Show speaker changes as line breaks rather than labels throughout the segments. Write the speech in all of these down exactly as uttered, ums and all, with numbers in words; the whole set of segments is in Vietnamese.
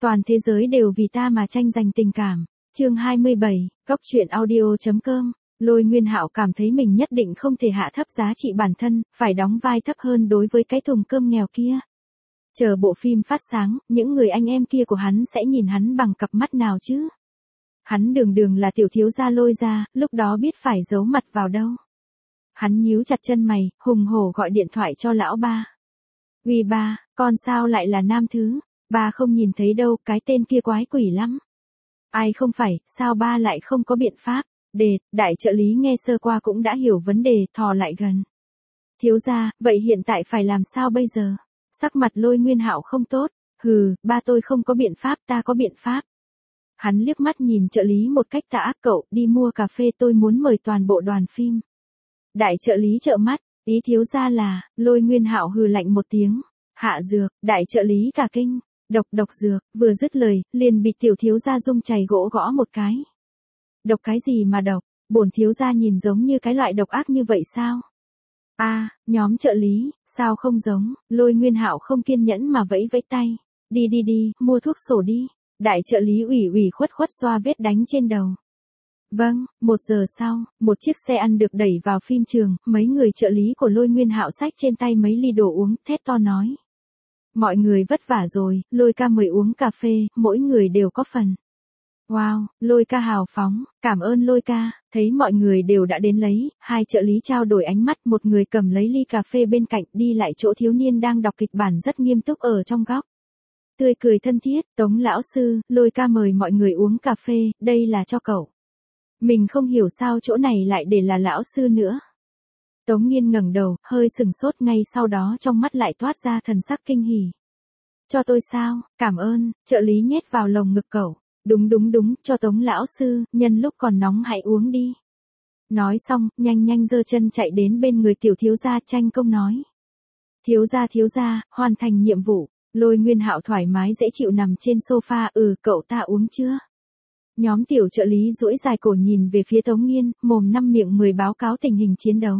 Toàn thế giới đều vì ta mà tranh giành tình cảm. Chương hai mươi bảy, Góc truyện audio.com. Lôi Nguyên Hạo cảm thấy mình nhất định không thể hạ thấp giá trị bản thân, phải đóng vai thấp hơn đối với cái thùng cơm nghèo kia. Chờ bộ phim phát sáng, những người anh em kia của hắn sẽ nhìn hắn bằng cặp mắt nào chứ? Hắn đường đường là tiểu thiếu gia Lôi gia, lúc đó biết phải giấu mặt vào đâu. Hắn nhíu chặt chân mày, hùng hổ gọi điện thoại cho lão ba. Uy ba, con sao lại là nam thứ? Ba không nhìn thấy đâu, cái tên kia quái quỷ lắm. Ai không phải, sao ba lại không có biện pháp? Đề, đại trợ lý nghe sơ qua cũng đã hiểu vấn đề, thò lại gần. Thiếu gia, vậy hiện tại phải làm sao bây giờ? Sắc mặt Lôi Nguyên Hạo không tốt. Hừ, ba tôi không có biện pháp, ta có biện pháp. Hắn liếc mắt nhìn trợ lý một cách tà ác, cậu đi mua cà phê, tôi muốn mời toàn bộ đoàn phim. Đại trợ lý trợn mắt, ý thiếu gia là, Lôi Nguyên Hạo hừ lạnh một tiếng. Hạ dược, đại trợ lý cả kinh. Độc độc dược, vừa dứt lời, liền bị tiểu thiếu gia dung chày gỗ gõ một cái. Độc cái gì mà độc, bổn thiếu gia nhìn giống như cái loại độc ác như vậy sao? A, à, nhóm trợ lý, sao không giống? Lôi Nguyên Hạo không kiên nhẫn mà vẫy vẫy tay. Đi đi đi, mua thuốc sổ đi. Đại trợ lý ủy ủy khuất khuất xoa vết đánh trên đầu. Vâng, một giờ sau, một chiếc xe ăn được đẩy vào phim trường, mấy người trợ lý của Lôi Nguyên Hạo xách trên tay mấy ly đồ uống, thét to nói. Mọi người vất vả rồi, Lôi ca mời uống cà phê, mỗi người đều có phần. Wow, Lôi ca hào phóng, cảm ơn Lôi ca. Thấy mọi người đều đã đến lấy, hai trợ lý trao đổi ánh mắt, một người cầm lấy ly cà phê bên cạnh, đi lại chỗ thiếu niên đang đọc kịch bản rất nghiêm túc ở trong góc. Tươi cười thân thiết, Tống lão sư, Lôi ca mời mọi người uống cà phê, đây là cho cậu. Mình không hiểu sao chỗ này lại để là lão sư nữa. Tống Nghiên ngẩng đầu, hơi sừng sốt, ngay sau đó trong mắt lại toát ra thần sắc kinh hỉ. Cho tôi sao, cảm ơn, trợ lý nhét vào lồng ngực cậu. Đúng đúng đúng, cho Tống lão sư, nhân lúc còn nóng hãy uống đi. Nói xong, nhanh nhanh giơ chân chạy đến bên người tiểu thiếu gia, tranh công nói. Thiếu gia thiếu gia, hoàn thành nhiệm vụ. Lôi Nguyên Hạo thoải mái dễ chịu nằm trên sofa, ừ, cậu ta uống chưa? Nhóm tiểu trợ lý duỗi dài cổ nhìn về phía Tống Nghiên, mồm năm miệng mười báo cáo tình hình chiến đấu.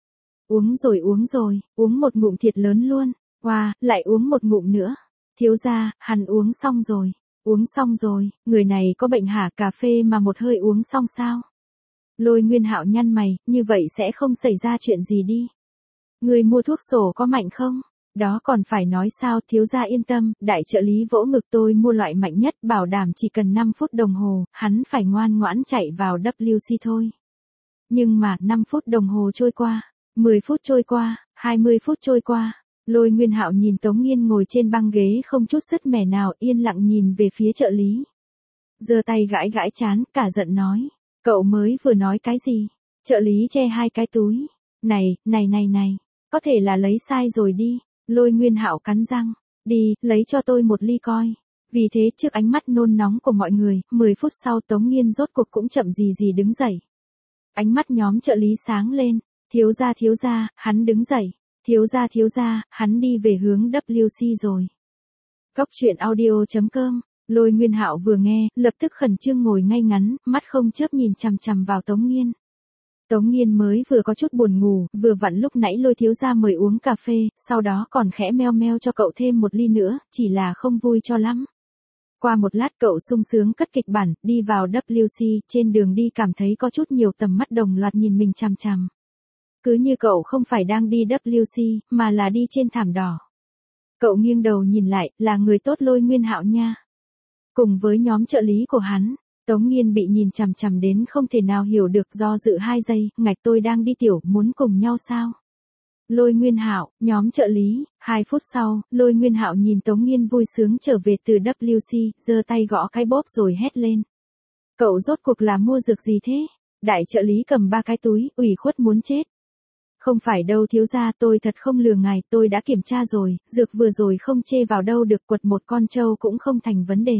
Uống rồi uống rồi, uống một ngụm thiệt lớn luôn. Wow, lại uống một ngụm nữa. Thiếu gia, hắn uống xong rồi. Uống xong rồi, người này có bệnh hả, cà phê mà một hơi uống xong sao? Lôi Nguyên Hạo nhăn mày, như vậy sẽ không xảy ra chuyện gì đi. Người mua thuốc sổ có mạnh không? Đó còn phải nói sao, thiếu gia yên tâm, đại trợ lý vỗ ngực, tôi mua loại mạnh nhất, bảo đảm chỉ cần năm phút đồng hồ, hắn phải ngoan ngoãn chạy vào W C thôi. Nhưng mà, năm phút đồng hồ trôi qua, mười phút trôi qua, hai mươi phút trôi qua. Lôi Nguyên Hạo nhìn Tống Nghiên ngồi trên băng ghế không chút sứt mẻ nào, yên lặng nhìn về phía trợ lý. Giơ tay gãi gãi trán, cả giận nói. Cậu mới vừa nói cái gì? Trợ lý che hai cái túi. Này, này này này, có thể là lấy sai rồi đi. Lôi Nguyên Hạo cắn răng. Đi, lấy cho tôi một ly coi. Vì thế trước ánh mắt nôn nóng của mọi người, mười phút sau Tống Nghiên rốt cuộc cũng chậm gì gì đứng dậy. Ánh mắt nhóm trợ lý sáng lên. Thiếu gia thiếu gia, hắn đứng dậy. Thiếu gia thiếu gia, hắn đi về hướng W C rồi. Góc truyện audio.com. Lôi Nguyên Hạo vừa nghe, lập tức khẩn trương ngồi ngay ngắn, mắt không chớp nhìn chằm chằm vào Tống Nghiên. Tống Nghiên mới vừa có chút buồn ngủ, vừa vặn lúc nãy Lôi thiếu gia mời uống cà phê, sau đó còn khẽ meo meo cho cậu thêm một ly nữa, chỉ là không vui cho lắm. Qua một lát cậu sung sướng cất kịch bản, đi vào W C, trên đường đi cảm thấy có chút nhiều tầm mắt đồng loạt nhìn mình chằm chằm. Cứ như cậu không phải đang đi W C, mà là đi trên thảm đỏ. Cậu nghiêng đầu nhìn lại, là người tốt Lôi Nguyên Hạo nha. Cùng với nhóm trợ lý của hắn, Tống Nghiên bị nhìn chằm chằm đến không thể nào hiểu được, do dự hai giây, ngạch tôi đang đi tiểu, muốn cùng nhau sao? Lôi Nguyên Hạo, nhóm trợ lý, hai phút sau, Lôi Nguyên Hạo nhìn Tống Nghiên vui sướng trở về từ W C, giơ tay gõ cái bóp rồi hét lên. Cậu rốt cuộc là mua dược gì thế? Đại trợ lý cầm ba cái túi, ủy khuất muốn chết. Không phải đâu thiếu gia, tôi thật không lừa ngài, tôi đã kiểm tra rồi, dược vừa rồi không chê vào đâu được, quật một con trâu cũng không thành vấn đề.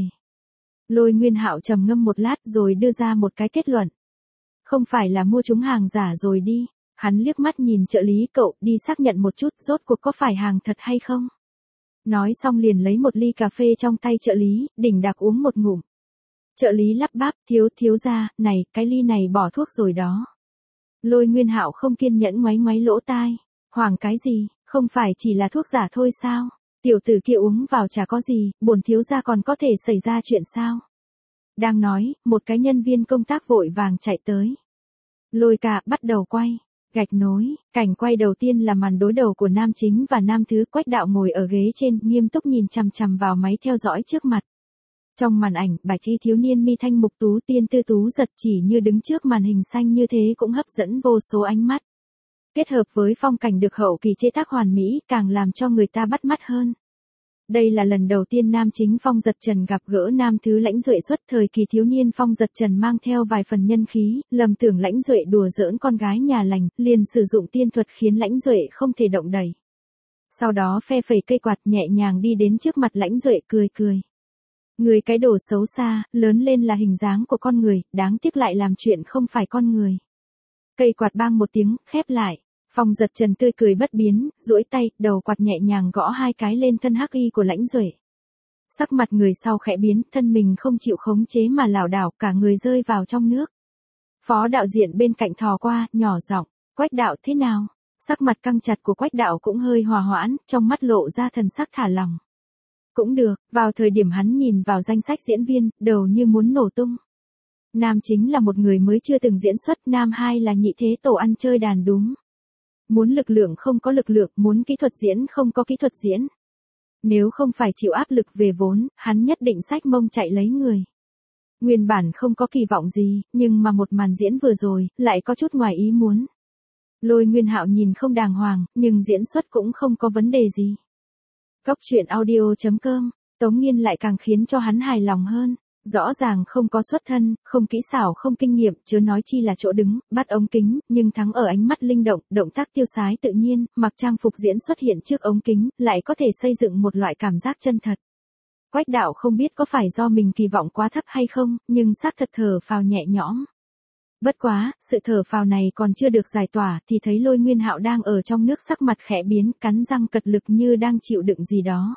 Lôi Nguyên Hạo trầm ngâm một lát rồi đưa ra một cái kết luận. Không phải là mua chúng hàng giả rồi đi. Hắn liếc mắt nhìn trợ lý, cậu đi xác nhận một chút, rốt cuộc có phải hàng thật hay không? Nói xong liền lấy một ly cà phê trong tay trợ lý, đỉnh đạc uống một ngụm. Trợ lý lắp bắp, thiếu thiếu gia, này, cái ly này bỏ thuốc rồi đó. Lôi Nguyên Hạo không kiên nhẫn ngoáy ngoáy lỗ tai. Hoảng cái gì, không phải chỉ là thuốc giả thôi sao? Tiểu tử kia uống vào chả có gì, bổn thiếu gia còn có thể xảy ra chuyện sao? Đang nói, một cái nhân viên công tác vội vàng chạy tới. Lôi ca bắt đầu quay. Gạch nối, cảnh quay đầu tiên là màn đối đầu của nam chính và nam thứ. Quách Đạo ngồi ở ghế trên, nghiêm túc nhìn chằm chằm vào máy theo dõi trước mặt. Trong màn ảnh, bạch y thiếu niên mi thanh mục tú tiên tư tú giật chỉ như đứng trước màn hình xanh như thế cũng hấp dẫn vô số ánh mắt. Kết hợp với phong cảnh được hậu kỳ chế tác hoàn mỹ, càng làm cho người ta bắt mắt hơn. Đây là lần đầu tiên nam chính Phong Giật Trần gặp gỡ nam thứ Lãnh Duệ. Xuất thời kỳ thiếu niên, Phong Giật Trần mang theo vài phần nhân khí, lầm tưởng Lãnh Duệ đùa giỡn con gái nhà lành, liền sử dụng tiên thuật khiến Lãnh Duệ không thể động đậy. Sau đó phe phẩy cây quạt nhẹ nhàng đi đến trước mặt Lãnh Duệ cười cười. Người cái đồ xấu xa, lớn lên là hình dáng của con người, đáng tiếc lại làm chuyện không phải con người. Cây quạt bang một tiếng, khép lại. Phong Giật Trần tươi cười bất biến, duỗi tay, đầu quạt nhẹ nhàng gõ hai cái lên thân hắc y của Lãnh Duệ. Sắc mặt người sau khẽ biến, thân mình không chịu khống chế mà lảo đảo, cả người rơi vào trong nước. Phó đạo diễn bên cạnh thò qua, nhỏ giọng, Quách đạo thế nào? Sắc mặt căng chặt của Quách đạo cũng hơi hòa hoãn, trong mắt lộ ra thần sắc thả lỏng. Cũng được, vào thời điểm hắn nhìn vào danh sách diễn viên, đầu như muốn nổ tung. Nam chính là một người mới chưa từng diễn xuất, nam hai là nhị thế tổ ăn chơi đàn đúng. Muốn lực lượng không có lực lượng, muốn kỹ thuật diễn không có kỹ thuật diễn. Nếu không phải chịu áp lực về vốn, hắn nhất định xách mông chạy lấy người. Nguyên bản không có kỳ vọng gì, nhưng mà một màn diễn vừa rồi, lại có chút ngoài ý muốn. Lôi Nguyên Hạo nhìn không đàng hoàng, nhưng diễn xuất cũng không có vấn đề gì. Góc truyện audio chấm com, Tống Nghiên lại càng khiến cho hắn hài lòng hơn. Rõ ràng không có xuất thân, không kỹ xảo, không kinh nghiệm, chớ nói chi là chỗ đứng, bắt ống kính, nhưng thắng ở ánh mắt linh động, động tác tiêu sái tự nhiên, mặc trang phục diễn xuất hiện trước ống kính, lại có thể xây dựng một loại cảm giác chân thật. Quách đạo không biết có phải do mình kỳ vọng quá thấp hay không, nhưng xác thật thở phào nhẹ nhõm. Bất quá, sự thở phào này còn chưa được giải tỏa thì thấy Lôi Nguyên Hạo đang ở trong nước sắc mặt khẽ biến, cắn răng cật lực như đang chịu đựng gì đó.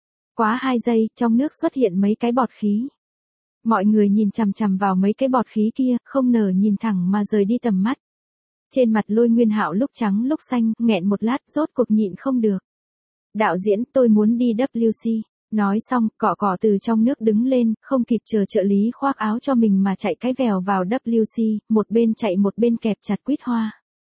Quá hai giây, trong nước xuất hiện mấy cái bọt khí. Mọi người nhìn chằm chằm vào mấy cái bọt khí kia, không nở nhìn thẳng mà rời đi tầm mắt. Trên mặt Lôi Nguyên Hạo lúc trắng lúc xanh, nghẹn một lát, rốt cuộc nhịn không được. Đạo diễn, tôi muốn đi W C. Nói xong, cọ cọ từ trong nước đứng lên, không kịp chờ trợ lý khoác áo cho mình mà chạy cái vèo vào W C, một bên chạy một bên kẹp chặt quýt hoa.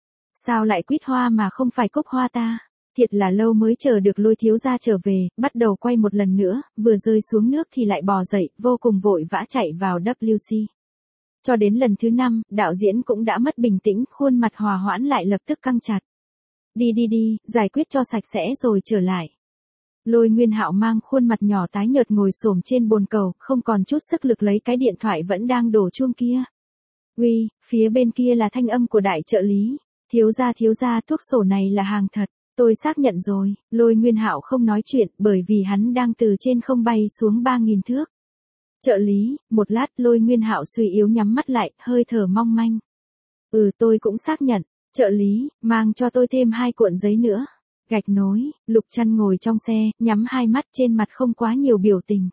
Sao lại quýt hoa mà không phải cúc hoa ta? Thiệt là lâu mới chờ được Lôi thiếu gia trở về, bắt đầu quay một lần nữa, vừa rơi xuống nước thì lại bò dậy, vô cùng vội vã chạy vào W C. Cho đến lần thứ năm, đạo diễn cũng đã mất bình tĩnh, khuôn mặt hòa hoãn lại lập tức căng chặt. Đi đi đi, giải quyết cho sạch sẽ rồi trở lại. Lôi Nguyên Hạo mang khuôn mặt nhỏ tái nhợt ngồi xổm trên bồn cầu, không còn chút sức lực lấy cái điện thoại vẫn đang đổ chuông kia. Uy, phía bên kia là thanh âm của đại trợ lý. Thiếu gia thiếu gia, thuốc sổ này là hàng thật. Tôi xác nhận rồi. Lôi Nguyên Hạo không nói chuyện, bởi vì hắn đang từ trên không bay xuống ba nghìn thước. Trợ lý, một lát, Lôi Nguyên Hạo suy yếu nhắm mắt lại, hơi thở mong manh. Ừ, tôi cũng xác nhận. Trợ lý, mang cho tôi thêm hai cuộn giấy nữa. Gạch nối, Lục Trăn ngồi trong xe, nhắm hai mắt, trên mặt không quá nhiều biểu tình.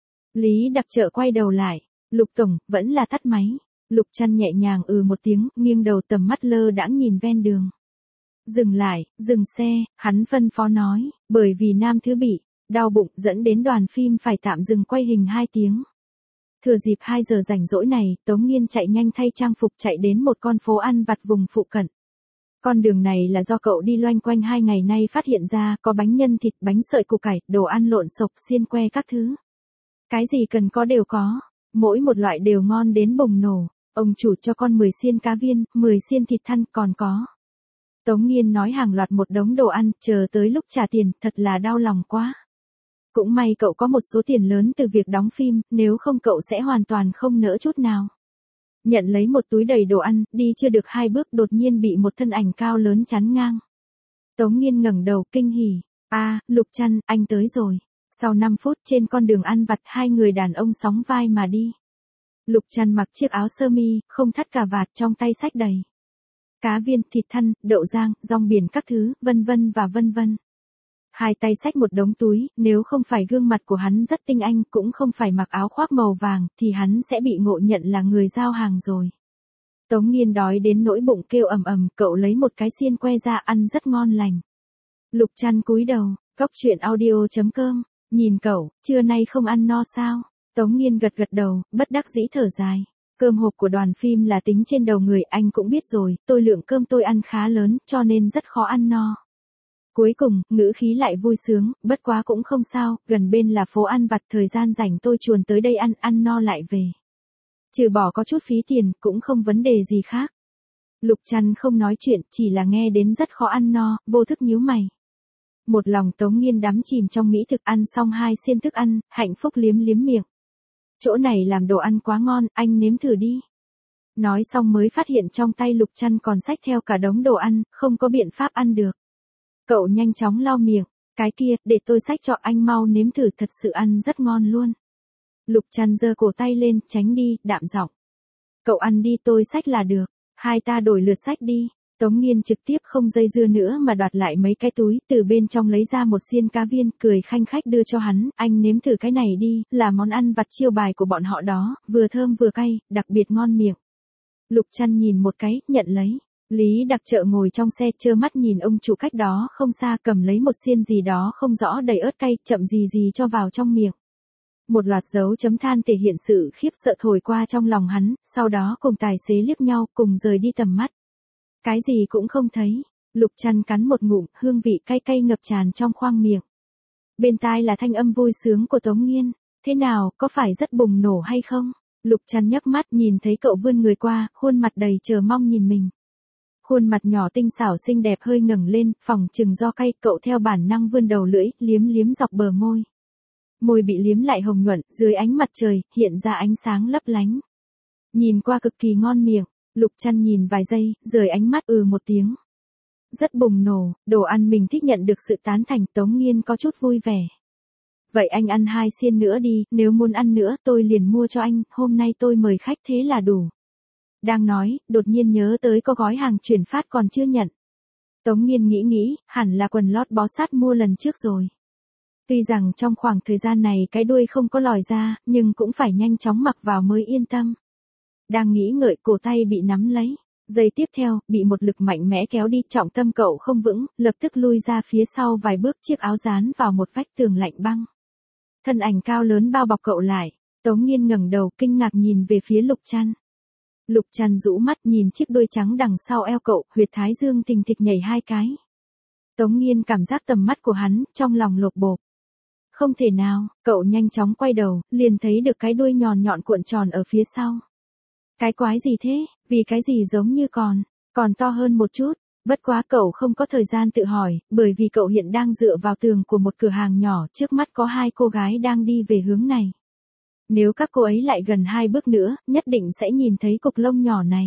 Lý Đặc Trợ quay đầu lại. Lục tổng, vẫn là tắt máy. Lục Trăn nhẹ nhàng ừ một tiếng, nghiêng đầu, tầm mắt lơ đãng nhìn ven đường. Dừng lại, dừng xe, hắn phân phó nói, bởi vì nam thứ bị đau bụng dẫn đến đoàn phim phải tạm dừng quay hình hai tiếng. Thừa dịp hai giờ rảnh rỗi này, Tống Nghiên chạy nhanh thay trang phục chạy đến một con phố ăn vặt vùng phụ cận. Con đường này là do cậu đi loanh quanh hai ngày nay phát hiện ra, có bánh nhân thịt, bánh sợi củ cải, đồ ăn lộn xộp, xiên que các thứ. Cái gì cần có đều có, mỗi một loại đều ngon đến bùng nổ. Ông chủ cho con mười xiên cá viên, mười xiên thịt thăn còn có. Tống Nghiên nói hàng loạt một đống đồ ăn, chờ tới lúc trả tiền, thật là đau lòng quá. Cũng may cậu có một số tiền lớn từ việc đóng phim, nếu không cậu sẽ hoàn toàn không nỡ chút nào. Nhận lấy một túi đầy đồ ăn, đi chưa được hai bước đột nhiên bị một thân ảnh cao lớn chắn ngang. Tống Nghiên ngẩng đầu kinh hỉ. A, Lục Trăn, anh tới rồi. Sau năm phút trên con đường ăn vặt, hai người đàn ông sóng vai mà đi. Lục Trăn mặc chiếc áo sơ mi, không thắt cà vạt, trong tay xách đầy cá viên, thịt thăn, đậu rang, rong biển các thứ, vân vân và vân vân. Hai tay xách một đống túi, nếu không phải gương mặt của hắn rất tinh anh, cũng không phải mặc áo khoác màu vàng, thì hắn sẽ bị ngộ nhận là người giao hàng rồi. Tống Nghiên đói đến nỗi bụng kêu ầm ầm, cậu lấy một cái xiên que ra ăn rất ngon lành. Lục Trăn cúi đầu, Cóc truyện audio chấm com, nhìn cậu, trưa nay không ăn no sao? Tống Nghiên gật gật đầu, bất đắc dĩ thở dài. Cơm hộp của đoàn phim là tính trên đầu người, anh cũng biết rồi, tôi lượng cơm tôi ăn khá lớn, cho nên rất khó ăn no. Cuối cùng, ngữ khí lại vui sướng, bất quá cũng không sao, gần bên là phố ăn vặt, thời gian rảnh tôi chuồn tới đây ăn, ăn no lại về. Trừ bỏ có chút phí tiền, cũng không vấn đề gì khác. Lục Trăn không nói chuyện, chỉ là nghe đến rất khó ăn no, vô thức nhíu mày. Một lòng Tống Nghiên đắm chìm trong mỹ thực, ăn xong hai xiên thức ăn, hạnh phúc liếm liếm miệng. Chỗ này làm đồ ăn quá ngon, anh nếm thử đi. Nói xong mới phát hiện trong tay Lục Trăn còn xách theo cả đống đồ ăn, không có biện pháp ăn được. Cậu nhanh chóng lau miệng, cái kia, để tôi xách cho anh mau nếm thử, thật sự ăn rất ngon luôn. Lục Trăn giơ cổ tay lên, tránh đi, đạm giọng. Cậu ăn đi, tôi xách là được, hai ta đổi lượt xách đi. Tống Nghiên trực tiếp không dây dưa nữa mà đoạt lại mấy cái túi, từ bên trong lấy ra một xiên cá viên, cười khanh khách đưa cho hắn, anh nếm thử cái này đi, là món ăn vặt chiêu bài của bọn họ đó, vừa thơm vừa cay, đặc biệt ngon miệng. Lục Trăn nhìn một cái, nhận lấy. Lý Đặc Trợ ngồi trong xe trơ mắt nhìn ông chủ cách đó không xa cầm lấy một xiên gì đó không rõ đầy ớt cay, chậm gì gì cho vào trong miệng. Một loạt dấu chấm than thể hiện sự khiếp sợ thổi qua trong lòng hắn, sau đó cùng tài xế liếc nhau, cùng rời đi tầm mắt. Cái gì cũng không thấy. Lục Trăn cắn một ngụm, hương vị cay cay ngập tràn trong khoang miệng. Bên tai là thanh âm vui sướng của Tống Nghiên. Thế nào, có phải rất bùng nổ hay không? Lục Trăn nhấc mắt nhìn thấy cậu vươn người qua, khuôn mặt đầy chờ mong nhìn mình. Khuôn mặt nhỏ tinh xảo xinh đẹp hơi ngẩng lên, phỏng chừng do cay, cậu theo bản năng vươn đầu lưỡi, liếm liếm dọc bờ môi. Môi bị liếm lại hồng nhuận, dưới ánh mặt trời, hiện ra ánh sáng lấp lánh. Nhìn qua cực kỳ ngon miệng. Lục Trăn nhìn vài giây, rời ánh mắt ừ một tiếng. Rất bùng nổ, đồ ăn mình thích nhận được sự tán thành, Tống Nghiên có chút vui vẻ. Vậy anh ăn hai xiên nữa đi, nếu muốn ăn nữa tôi liền mua cho anh, hôm nay tôi mời khách thế là đủ. Đang nói, đột nhiên nhớ tới có gói hàng chuyển phát còn chưa nhận. Tống Nghiên nghĩ nghĩ, hẳn là quần lót bó sát mua lần trước rồi. Tuy rằng trong khoảng thời gian này cái đuôi không có lòi ra, nhưng cũng phải nhanh chóng mặc vào mới yên tâm. Đang nghĩ ngợi, cổ tay bị nắm lấy. Giây tiếp theo, bị một lực mạnh mẽ kéo đi, trọng tâm cậu không vững, lập tức lui ra phía sau vài bước, chiếc áo dán vào một vách tường lạnh băng. Thân ảnh cao lớn bao bọc cậu lại. Tống Nghiên ngẩng đầu, kinh ngạc nhìn về phía Lục Trăn. Lục Trăn rũ mắt nhìn chiếc đuôi trắng đằng sau eo cậu, huyệt thái dương thình thịch nhảy hai cái. Tống Nghiên cảm giác tầm mắt của hắn, trong lòng lột bột. Không thể nào, cậu nhanh chóng quay đầu, liền thấy được cái đuôi nhọn nhọn cuộn tròn ở phía sau. Cái quái gì thế, vì cái gì giống như còn, còn to hơn một chút, bất quá cậu không có thời gian tự hỏi, bởi vì cậu hiện đang dựa vào tường của một cửa hàng nhỏ, trước mắt có hai cô gái đang đi về hướng này. Nếu các cô ấy lại gần hai bước nữa, nhất định sẽ nhìn thấy cục lông nhỏ này.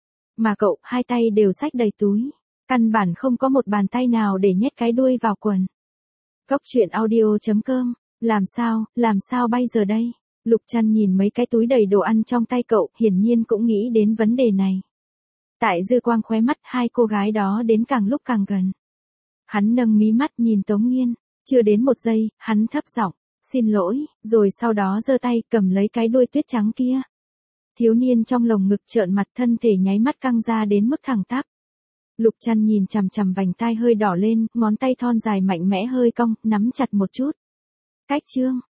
Mà cậu, hai tay đều xách đầy túi, căn bản không có một bàn tay nào để nhét cái đuôi vào quần. Cóc truyện audio chấm com, làm sao, làm sao bây giờ đây? Lục Trăn nhìn mấy cái túi đầy đồ ăn trong tay cậu, hiển nhiên cũng nghĩ đến vấn đề này. Tại dư quang khóe mắt, hai cô gái đó đến càng lúc càng gần. Hắn nâng mí mắt nhìn Tống Nghiên, chưa đến một giây, hắn thấp giọng, xin lỗi, rồi sau đó giơ tay cầm lấy cái đuôi tuyết trắng kia. Thiếu niên trong lồng ngực trợn mặt, thân thể nháy mắt căng ra đến mức thẳng tắp. Lục Trăn nhìn chằm chằm vành tai hơi đỏ lên, ngón tay thon dài mạnh mẽ hơi cong, nắm chặt một chút. Cách chương.